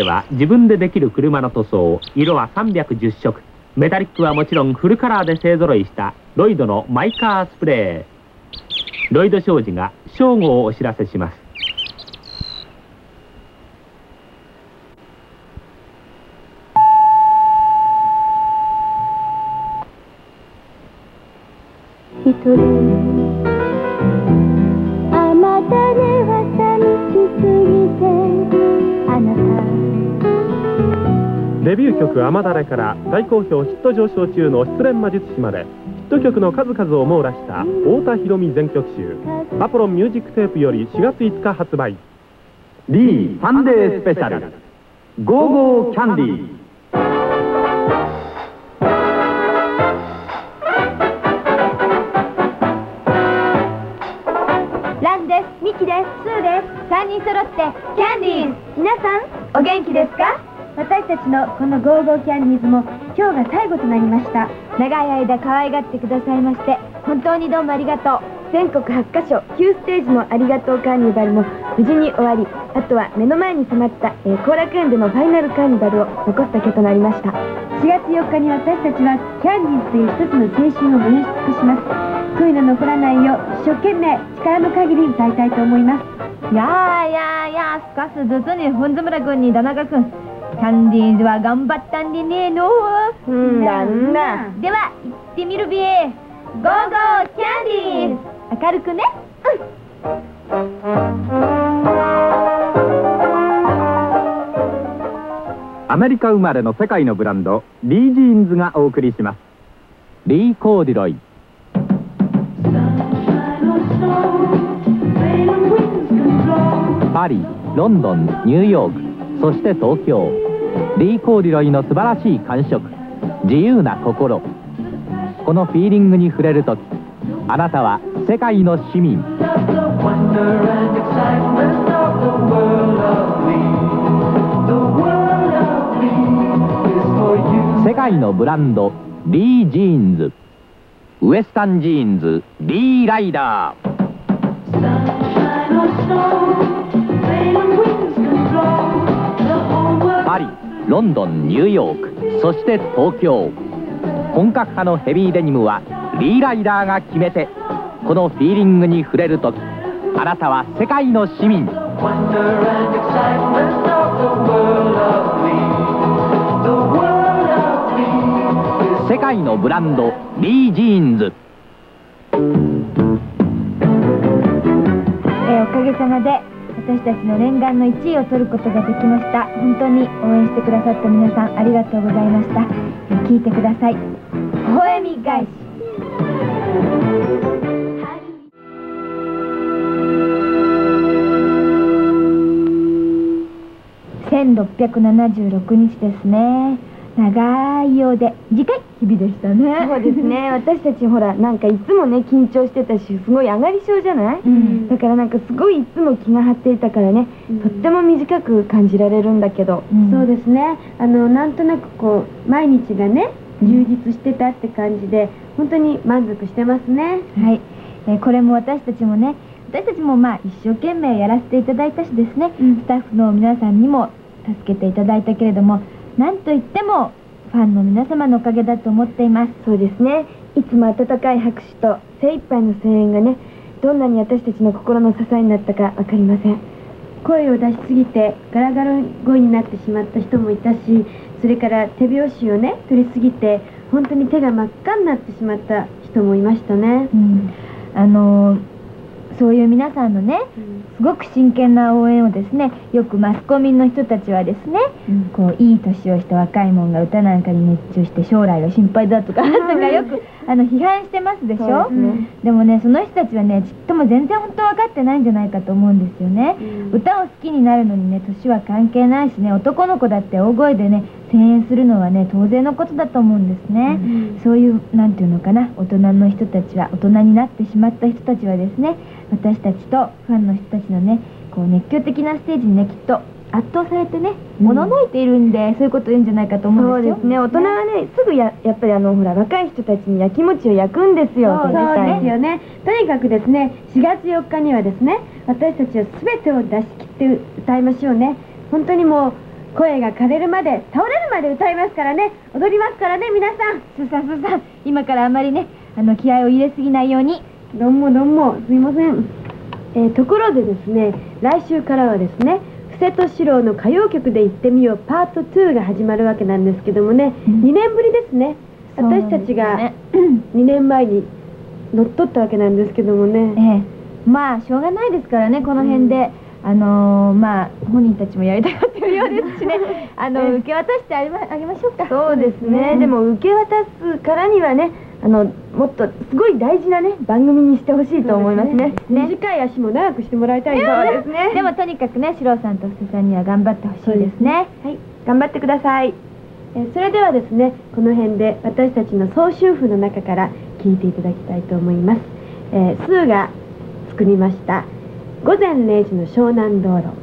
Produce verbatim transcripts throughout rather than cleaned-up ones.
ては自分でできる車の塗装、色はさんびゃくじゅっしょく、メタリックはもちろんフルカラーで勢ぞろいしたロイドのマイカースプレー。ロイド商事が正午をお知らせします。 一人あまたねは寂しすぎてあなた。 デビュー曲「雨だれ」から大好評ヒット上昇中の失恋魔術師までヒット曲の数々を網羅した太田裕美全曲集アポロンミュージックテープよりしがついつか発売。 D サンデースペシャルゴーゴーキャンディー。 ランです、ミキです、スーです。さんにん揃ってキャンディーズ。皆さんお元気ですか？私たちのこのゴーゴーキャンディーズも今日が最後となりました。長い間可愛がってくださいまして本当にどうもありがとう。全国はちカ所きゅうステージのありがとうカーニバルも無事に終わり、あとは目の前に迫った後、えー、楽園でのファイナルカーニバルを残すだけとなりました。しがつよっかに私たちはキャンディーズという一つの青春を燃やし尽くします。悔いの残らないよう一生懸命力の限り歌いたいと思います。 やーやーやー、すかすずつに本村君に田中君、キャンディーズは頑張ったんでねえの。 うんだんだ。 では行ってみるべ。ゴーゴーキャンディーズ。明るくね。 アメリカ生まれの世界のブランドリー・ジーンズがお送りします。リー・コーディロイ。パリ、ロンドン、ニューヨーク、そして東京。リー・コーディロイの素晴らしい感触、自由な心。このフィーリングに触れるとき、あなたは世界の市民。世界のブランドリー・ジーンズ。ウエスタンジーンズリー・ライダー。パリ、ロンドン、ニューヨーク、そして東京。本格派のヘビーデニムはリーライダーが決めて。このフィーリングに触れるとき、あなたは世界の市民。世界のブランドリー・ジーンズ。 えー、おかげさまで私たちの念願のいちいを取ることができました。本当に応援してくださった皆さんありがとうございました。えー、聞いてください。微笑み返し。せんろっぴゃくななじゅうろくにちですね。長いようで短い日々でしたね。 そうですね。私たちほらなんかいつもね緊張してたし、すごい上がり症じゃない、うん、だからなんかすごいいつも気が張っていたからね、うん、とっても短く感じられるんだけど、うん、そうですね。あのなんとなくこう毎日がね充実してたって感じで本当に満足してますね。 はい、えー、これも私たちもね私たちもまあ一生懸命やらせていただいたしですね、うん、スタッフの皆さんにも助けていただいたけれども、なんといってもファンの皆様のおかげだと思っています。 そうですね。いつも温かい拍手と精一杯の声援がね、どんなに私たちの心の支えになったか分かりません。声を出しすぎてガラガラ声になってしまった人もいたし、それから手拍子をね取りすぎて本当に手が真っ赤になってしまった人もいましたね。 うん、あのー、そういう皆さんのね、うん、すごく真剣な応援をですね、よくマスコミの人たちはですね、うん、こういい年をした若い者が歌なんかに熱中して将来が心配だとかなんかよくあの批判してますでしょ。で, ね、でもねその人たちはねちっとも全然本当分かってないんじゃないかと思うんですよね。うん、歌を好きになるのにね年は関係ないしね、男の子だって大声でね声援するのはね当然のことだと思うんですね。うん、そういうなんていうのかな、大人の人たちは大人になってしまった人たちはですね、私たちとファンの人たちのねこう熱狂的なステージにねきっと圧倒されてねおののいているんで、そういうこと言うんじゃないかと思うんですよ。 そうですね。大人はねすぐ や, やっぱりあのほら若い人たちにやきもちを焼くんですよ。そうですよね。とにかくですねしがつよっかにはですね私たちは全てを出し切って歌いましょうね。本当にもう声が枯れるまで、倒れるまで歌いますからね、踊りますからね、皆さん。 スーさん、スーさん、今からあまりね、あの気合を入れすぎないように。 どうもどうも、すいません。えー、ところでですね、来週からはですね、布施と四郎の歌謡曲で行ってみようパートにが始まるわけなんですけどもね、うん、にねんぶりですね。私たちがにねんまえに乗っ取ったわけなんですけどもね、 ええ、まあしょうがないですからね、この辺で、うん、あのー、まあ本人たちもやりたがってるようですしねあの受け渡してあげま、あげましょうか。 そうですね、うん、でも受け渡すからにはね、あのもっとすごい大事なね番組にしてほしいと思いますね。短い足も長くしてもらいたいそうですね。 でもとにかくね、四郎さんと布施さんには頑張ってほしいですね。 はい、頑張ってください。えそれではですね、この辺で私たちの総集譜の中から聴いていただきたいと思います。えー、スーが作りました「午前零時の湘南道路」。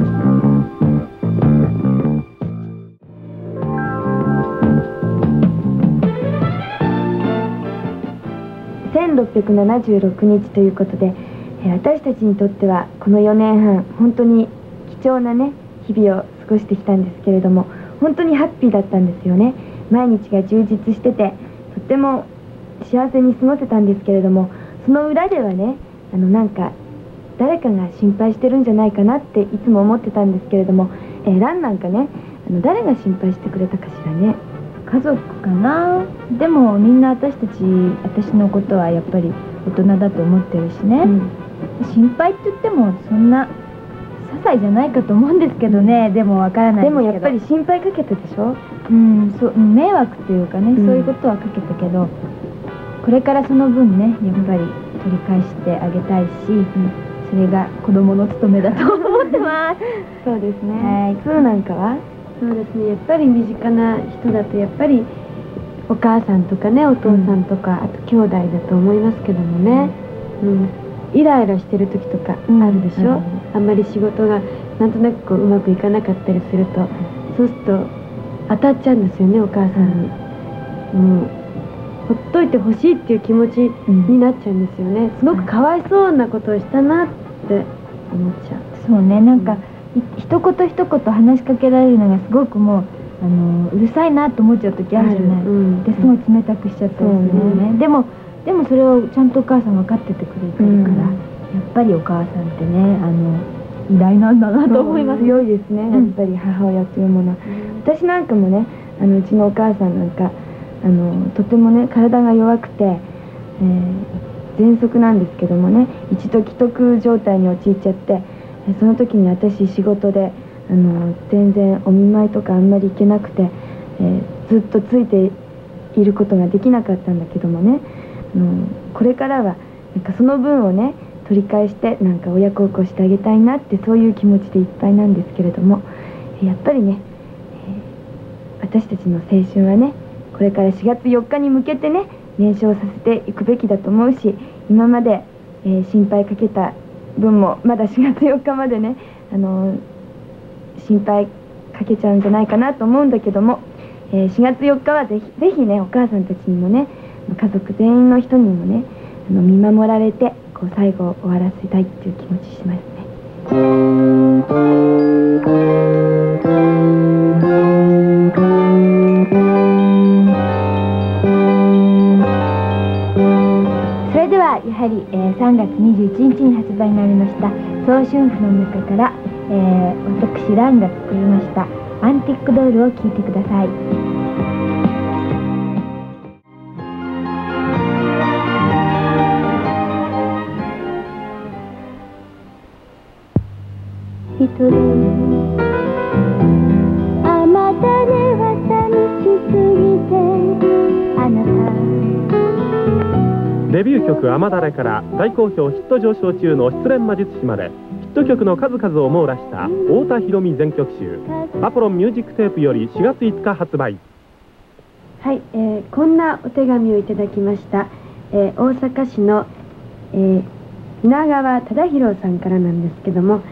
せんろっぴゃくななじゅうろくにちということで、え私たちにとってはこのよねんはん本当に貴重なね日々を過ごしてきたんですけれども、本当にハッピーだったんですよね。毎日が充実しててとっても幸せに過ごせたんですけれども、その裏ではね、あのなんか誰かが心配してるんじゃないかなっていつも思ってたんですけれども、えー、ランなんかね、あの誰が心配してくれたかしらね。 家族かな。でもみんな私たち、私のことはやっぱり大人だと思ってるしね、うん、心配って言ってもそんな些細じゃないかと思うんですけどね、うん、でもわからないですけど。 でもやっぱり心配かけたでしょ。 うん、そう、迷惑っていうかね、うん、そういうことはかけたけど、これからその分ね、やっぱり取り返してあげたいし、うん、それが子供の務めだと思ってますそうですね。はい。スーなんかはそうですね、やっぱり身近な人だとやっぱりお母さんとかね、お父さんとか、うん、あと兄弟だと思いますけどもね、うん、イライラしてる時とかあるでしょ、うん、あんまり仕事がなんとなくこううまくいかなかったりすると、そうすると当たっちゃうんですよね、お母さんに。もうほっといてほしいっていう気持ちになっちゃうんですよね。すごくかわいそうなことをしたなって思っちゃう。 そうね、なんか、うん、一言一言話しかけられるのがすごくもうあのうるさいなと思っちゃう時あるじゃない、うん、ですごい冷たくしちゃったりするよね、うん、でもでもそれをちゃんとお母さん分かっててくれてるから、うん、やっぱりお母さんってね、あの偉大なんだなと思います。 強いですね、やっぱり母親というものは、うん、私なんかもね、あのうちのお母さんなんかあのとてもね体が弱くて、えー、喘息なんですけどもね、一度危篤状態に陥っちゃって、その時に私仕事であの全然お見舞いとかあんまり行けなくて、えー、ずっとついていることができなかったんだけどもね、あのこれからはなんかその分をね取り返してなんか親孝行してあげたいなって、そういう気持ちでいっぱいなんですけれども、やっぱりね、えー、私たちの青春はね、これからしがつよっかに向けてね燃焼させていくべきだと思うし、今まで、えー、心配かけた分もまだしがつよっかまでね、あのー、心配かけちゃうんじゃないかなと思うんだけども、えー、しがつよっかはぜひぜひね、お母さんたちにもね、家族全員の人にもね、あの見守られてこう最後を終わらせたいっていう気持ちしますね。 それではやはり、えー、さんがつにじゅういちにちに発売になりました総春譜の中から、えー、私ランが作りましたアンティックドールを聴いてください。 一人あまたねは寂しすぎてあなた。 デビュー曲「雨だれ」から大好評ヒット上昇中の失恋魔術師まで、ヒット曲の数々を網羅した太田裕美全曲集、アポロンミュージックテープよりしがついつか発売。 はい、えー、こんなお手紙をいただきました、えー、大阪市の、えー、稲川忠宏さんからなんですけども、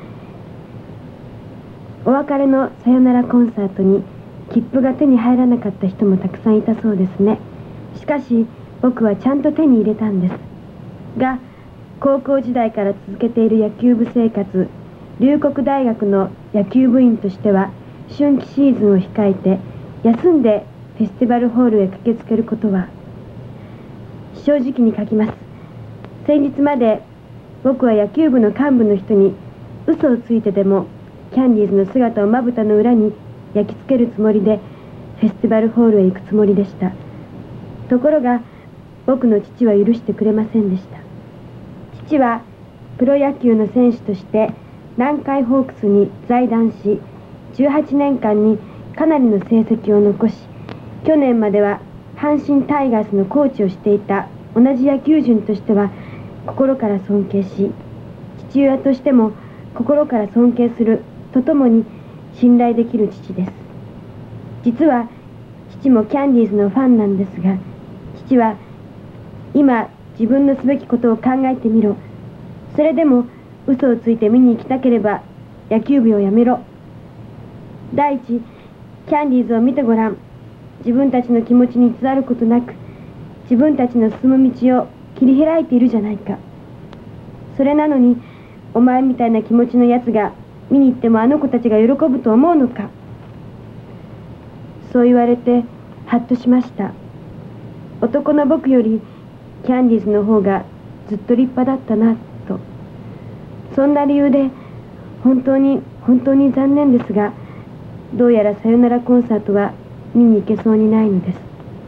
お別れのさよならコンサートに切符が手に入らなかった人もたくさんいたそうですね。しかし僕はちゃんと手に入れたんですが、高校時代から続けている野球部生活、龍谷大学の野球部員としては春季シーズンを控えて休んでフェスティバルホールへ駆けつけることは、正直に書きます。先日まで僕は野球部の幹部の人に嘘をついてでもキャンディーズの姿をまぶたの裏に焼き付けるつもりでフェスティバルホールへ行くつもりでした。ところが僕の父は許してくれませんでした。父はプロ野球の選手として南海ホークスに在団し、じゅうはちねんかんにかなりの成績を残し、去年までは阪神タイガースのコーチをしていた同じ野球人としては心から尊敬し、父親としても心から尊敬するとともに信頼できる父です。実は父もキャンディーズのファンなんですが、父は今自分のすべきことを考えてみろ、それでも嘘をついて見に行きたければ野球部をやめろ、第一キャンディーズを見てごらん、自分たちの気持ちに偽ることなく自分たちの進む道を切り開いているじゃないか。それなのにお前みたいな気持ちのやつが見に行ってもあの子たちが喜ぶと思うのか。そう言われてハッとしました。男の僕よりキャンディーズの方がずっと立派だったなと。そんな理由で本当に本当に残念ですが、どうやらさよならコンサートは見に行けそうにないのです。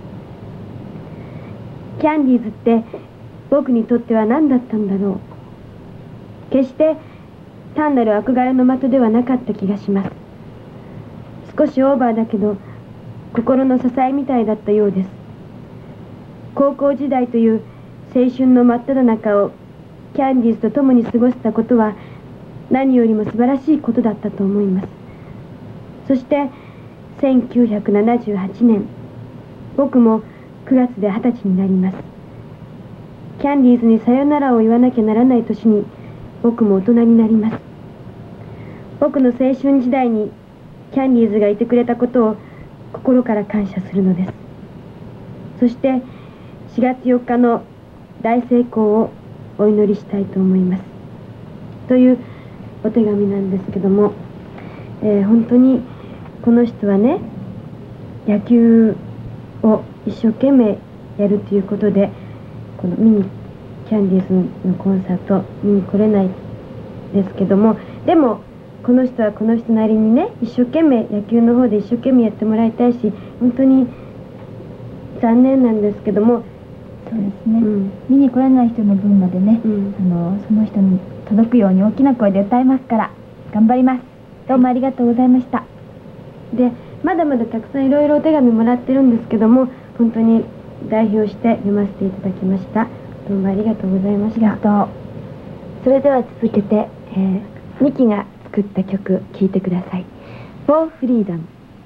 キャンディーズって僕にとっては何だったんだろう。決して単なる憧れの的ではなかった気がします。少しオーバーだけど心の支えみたいだったようです。高校時代という青春の真っ只中をキャンディーズと共に過ごせたことは何よりも素晴らしいことだったと思います。そしてせんきゅうひゃくななじゅうはちねん、僕もくがつではたちになります。キャンディーズにさよならを言わなきゃならない年に僕も大人になります。僕の青春時代にキャンディーズがいてくれたことを心から感謝するのです。そしてしがつよっかの大成功をお祈りしたいと思いますというお手紙なんですけども、えー、本当にこの人はね、野球を一生懸命やるということでこの見にキャンディーズのコンサート見に来れないですけども、でもこの人はこの人なりにね、一生懸命野球の方で一生懸命やってもらいたいし、本当に残念なんですけども、 そうですね、うん、見に来れない人の分までね、うん、あのその人に届くように大きな声で歌いますから頑張ります。どうもありがとうございました。 でまだまだたくさんいろいろお手紙もらってるんですけども、本当に代表して読ませていただきました。どうもありがとうございました。 ありがとう。 それでは続けて、えー、ミキが作った曲聴いてください。For Freedom。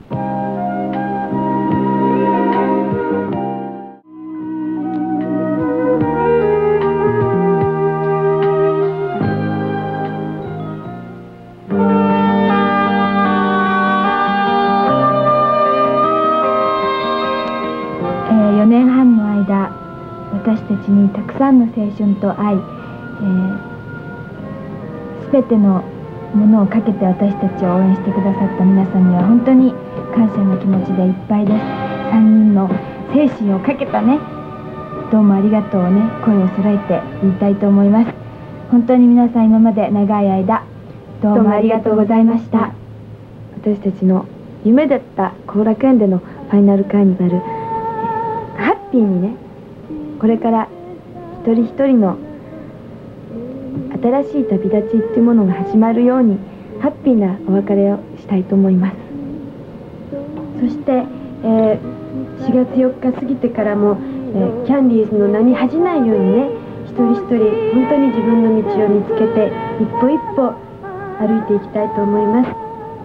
よねんはんの間、私たちにたくさんの青春と愛、えー、全てのものをかけて私たちを応援してくださった皆さんには本当に感謝の気持ちでいっぱいです。さんにんの精神をかけたね、どうもありがとうをね、声を揃えて言いたいと思います。本当に皆さん今まで長い間どうもありがとうございました。 私たちの夢だった後楽園でのファイナルカーニバル、ハッピーにね、これから一人一人の新しい旅立ちっていうものが始まるようにハッピーなお別れをしたいと思います。そして、えー、しがつよっか過ぎてからも、えー、キャンディーズの名に恥じないようにね、一人一人本当に自分の道を見つけて一歩一歩歩いていきたいと思います。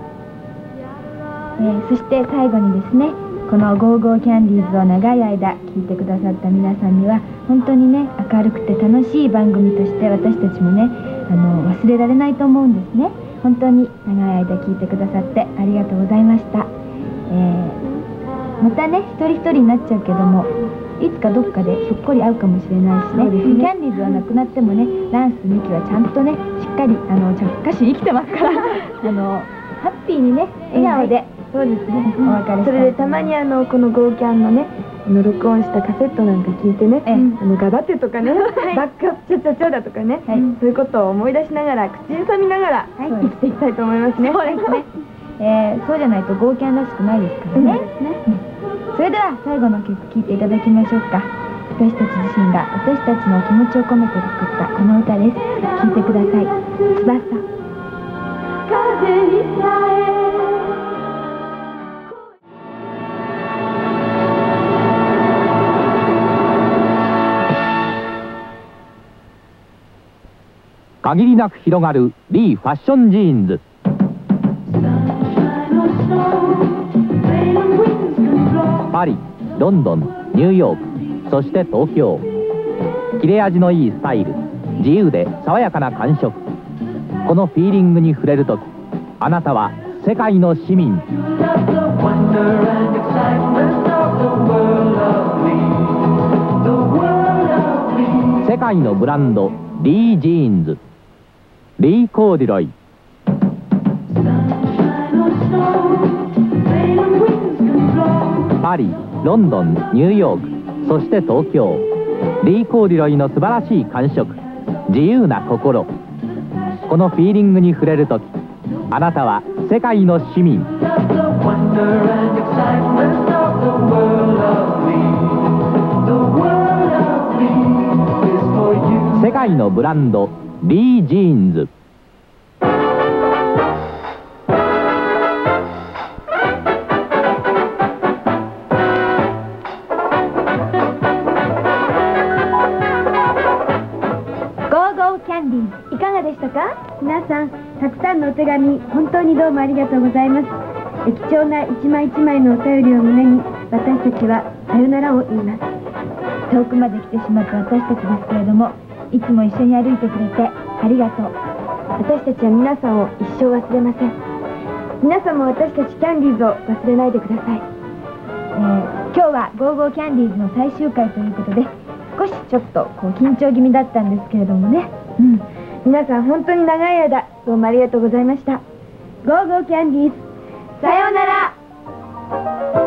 えー、そして最後にですね、このゴーゴーキャンディーズを長い間聞いてくださった皆さんには本当にね、明るくて楽しい番組として私たちもね、あの忘れられないと思うんですね。本当に長い間聞いてくださってありがとうございました。えー、またね、一人一人になっちゃうけども、いつかどっかでひょっこり会うかもしれないしね、ね、キャンディーズはなくなってもね、ランスミキはちゃんとね、しっかりあの歌手生きてますからあのハッピピーにね、笑顔で、 そうですね、 うんお別れしたい。 それでたまにあのこのゴーキャンのねあの録音したカセットなんか聞いてね、 ええあのガバテとかね、バックアップチャチャチャだとかね、 はいそういうことを思い出しながら口ずさみながらはい生きていきたいと思いますね。 そうですね。えー、そうじゃないとゴーキャンらしくないですからね。うんそれでは最後の曲聴いていただきましょうか。私たち自身が私たちの気持ちを込めて作ったこの歌です。聴いてください。翼。 風にさえ限りなく広がるリーファッションジーンズ。パリ、ロンドン、ニューヨーク、そして東京。切れ味のいいスタイル、自由で爽やかな感触。このフィーリングに触れるとき、あなたは世界の市民。世界のブランド、リー・ジーンズ。リー・コーデュロイ。パリ、ロンドン、ニューヨーク、そして東京。リー・コーデュロイの素晴らしい感触、自由な心。このフィーリングに触れるとき、あなたは世界の市民。世界のブランド、リー・ジーンズ。 いかがでしたか？皆さん、たくさんのお手紙本当にどうもありがとうございます。え貴重な一枚一枚のお便りを胸に私たちはさよならを言います。 遠くまで来てしまった私たちですけれども、いつも一緒に歩いてくれてありがとう。 私たちは皆さんを一生忘れません。皆さんも私たちキャンディーズを忘れないでください。 えー今日はゴーゴーキャンディーズの最終回ということで、少しちょっとこう緊張気味だったんですけれどもね、 うん、皆さん本当に長い間どうもありがとうございました。ゴーゴーキャンディーズ、さようなら。